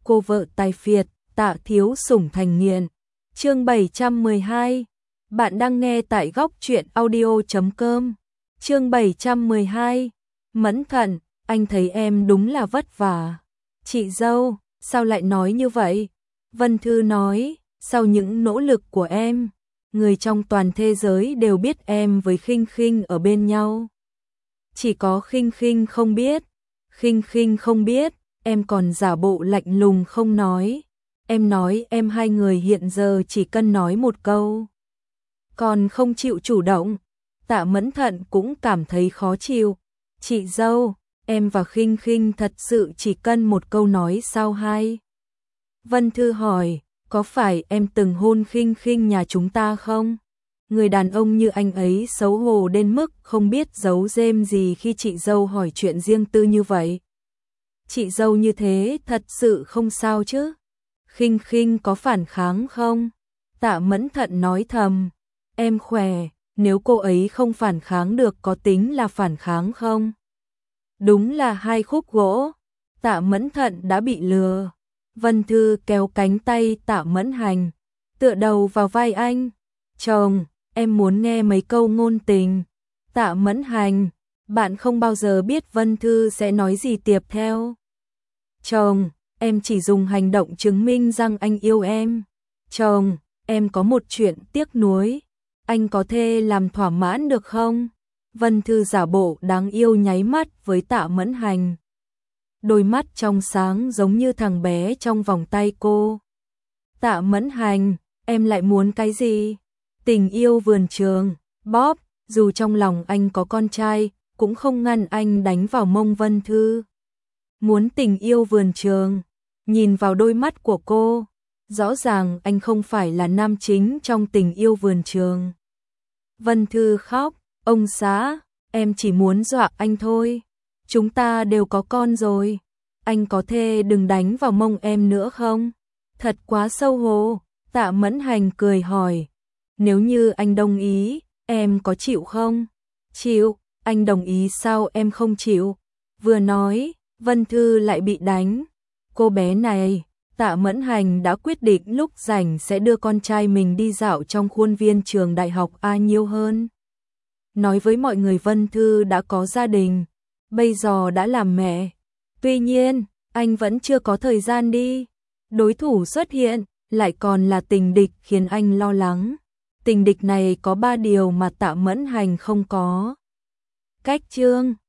cô vợ tài phiệt, Tạ thiếu sủng thành nghiện. Chương 712. Bạn đang nghe tại góc truyện audio.com. Chương 712. Mẫn Thận, anh thấy em đúng là vất vả. Chị dâu, sao lại nói như vậy? Vân Thư nói, sau những nỗ lực của em, người trong toàn thế giới đều biết em với Khinh Khinh ở bên nhau. Chỉ có Khinh Khinh không biết. Khinh Khinh không biết, em còn giả bộ lạnh lùng không nói. Em nói em hai người hiện giờ chỉ cần nói một câu, còn không chịu chủ động. Tạ Mẫn Thận cũng cảm thấy khó chịu. Chị dâu, em và Khinh Khinh thật sự chỉ cần một câu nói sao hay? Vân Thư hỏi, có phải em từng hôn Khinh Khinh nhà chúng ta không? Người đàn ông như anh ấy xấu hổ đến mức không biết giấu giếm gì khi chị dâu hỏi chuyện riêng tư như vậy. Chị dâu như thế thật sự không sao chứ? Khinh Khinh có phản kháng không? Tạ Mẫn Thận nói thầm, em khỏe, nếu cô ấy không phản kháng được có tính là phản kháng không? Đúng là hai khúc gỗ. Tạ Mẫn Thận đã bị lừa. Vân Thư kéo cánh tay Tạ Mẫn Hành, tựa đầu vào vai anh. Chồng, em muốn nghe mấy câu ngôn tình. Tạ Mẫn Hành, bạn không bao giờ biết Vân Thư sẽ nói gì tiếp theo. Chồng, em chỉ dùng hành động chứng minh rằng anh yêu em. Chồng, em có một chuyện tiếc nuối. Anh có thể làm thỏa mãn được không? Vân Thư giả bộ đáng yêu nháy mắt với Tạ Mẫn Hành. Đôi mắt trong sáng giống như thằng bé trong vòng tay cô. Tạ Mẫn Hành, em lại muốn cái gì? Tình yêu vườn trường, bóp, dù trong lòng anh có con trai, cũng không ngăn anh đánh vào mông Vân Thư. Muốn tình yêu vườn trường, nhìn vào đôi mắt của cô, rõ ràng anh không phải là nam chính trong tình yêu vườn trường. Vân Thư khóc, ông xã, em chỉ muốn dọa anh thôi. Chúng ta đều có con rồi, anh có thể đừng đánh vào mông em nữa không? Thật quá xấu hổ. Tạ Mẫn Hành cười hỏi, nếu như anh đồng ý, em có chịu không? Chịu, anh đồng ý sao em không chịu? Vừa nói, Vân Thư lại bị đánh. Cô bé này, Tạ Mẫn Hành đã quyết định lúc rảnh sẽ đưa con trai mình đi dạo trong khuôn viên trường đại học A nhiều hơn. Nói với mọi người Vân Thư đã có gia đình, bây giờ đã làm mẹ. Tuy nhiên, anh vẫn chưa có thời gian đi. Đối thủ xuất hiện, lại còn là tình địch khiến anh lo lắng. Tình địch này có 3 điều mà Tạ Mẫn Hành không có. Cách trương,